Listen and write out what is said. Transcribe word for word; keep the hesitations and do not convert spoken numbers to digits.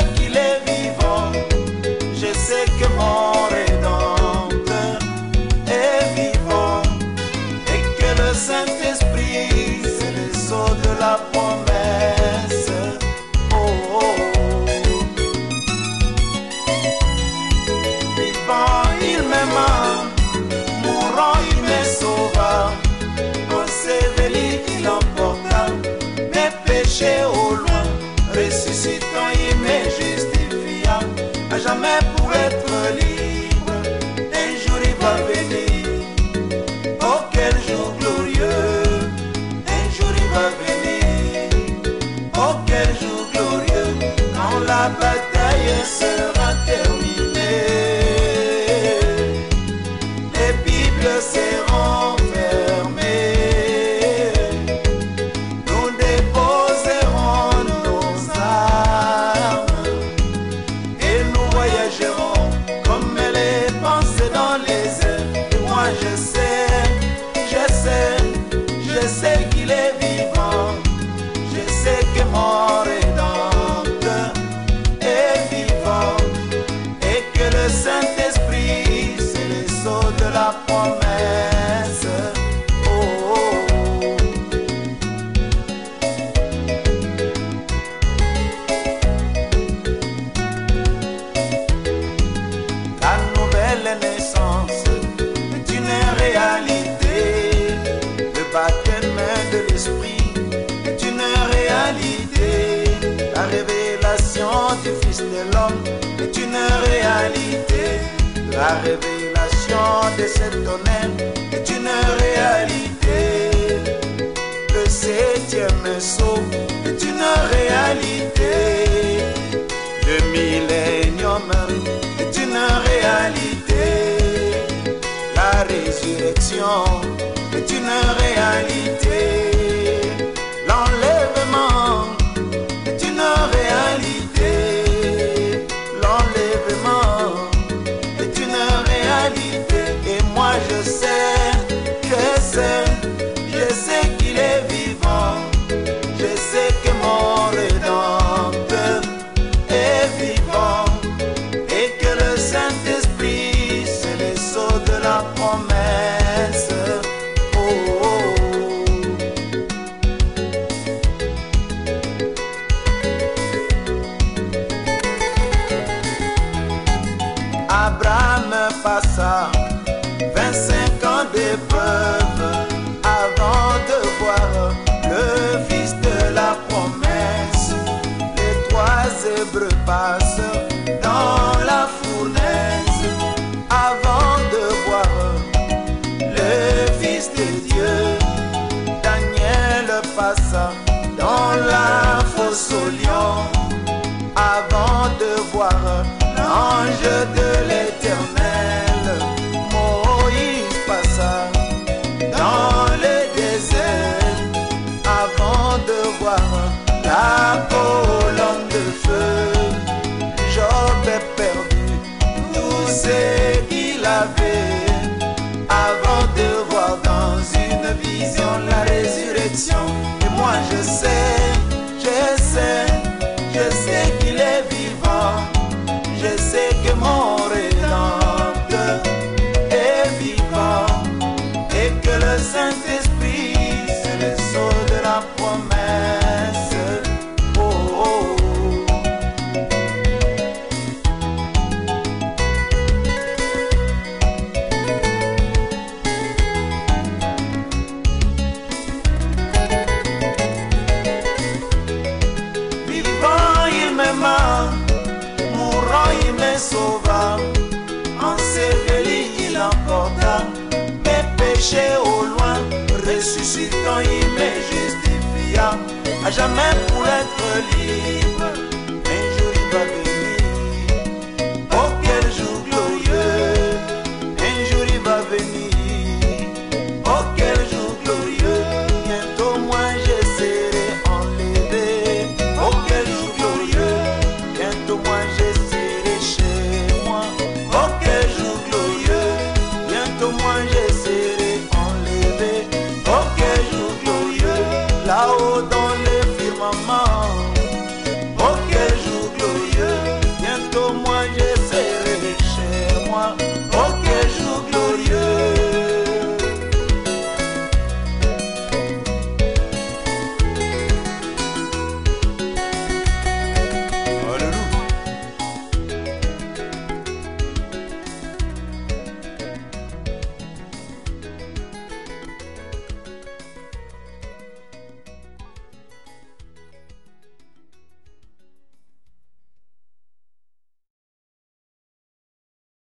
qu'il est vivant, je sais que mon Rédempteur est vivant, et que le Saint-Esprit, c'est le sceau de la promesse. Oh, oh, oh. Vivant, il m'aima, mourant, il me sauva, enseveli, il emporta mes péchés au loin, ressuscitant, il me justifia, à jamais pour être libre. Un jour il va venir, oh quel jour glorieux. Un jour il va venir, oh quel jour glorieux, quand la bataille sera terminée, les Bibles seront fermées, nous déposerons nos armes et nous voyagerons comme les pensées dans les airs. Et moi je sais, je sais, je sais qu'il est vivant, je sais que mon Rédempteur est vivant, et que le Saint-Esprit, c'est le sceau de la promesse. Oh, oh, oh. La nouvelle naissance est une réalité, le baptême de l'Esprit est une réalité, la révélation du Fils de l'homme est une réalité, la révélation de cet honneur est une réalité, le septième sceau est une réalité, le millénium est une réalité, la résurrection est une réalité, l'enlèvement est une réalité, l'enlèvement est une réalité, et moi je sais, je sais, je sais qu'il est vivant, je sais que mon Rédempteur est vivant, et que le Saint-Esprit, c'est le sceau de la promesse. Oh, oh, oh. Abraham passa vingt-cinq ans d'épreuve avant de voir le Fils de la promesse. Les trois Hébreux passent dans la fournaise avant de voir le Fils de Dieu. Daniel passa dans la fosse au lion avant de voir l'ange de l'Éternel. Moïse passa dans le désert avant de voir la colonne de feu. Job a perdu tout ce qu'il avait avant de voir dans une vision la résurrection. Et moi je sais, je sais, je sais qu'il est vivant, je sais que mon Rédempteur est vivant, et que le Saint-Esprit, c'est le sceau de la promesse. Oh, oh, oh. Vivant, il m'aima, mourant, il me sauva, enseveli, il emporta mes péchés au loin, ressuscitant, il me justifia, à jamais pour être libre.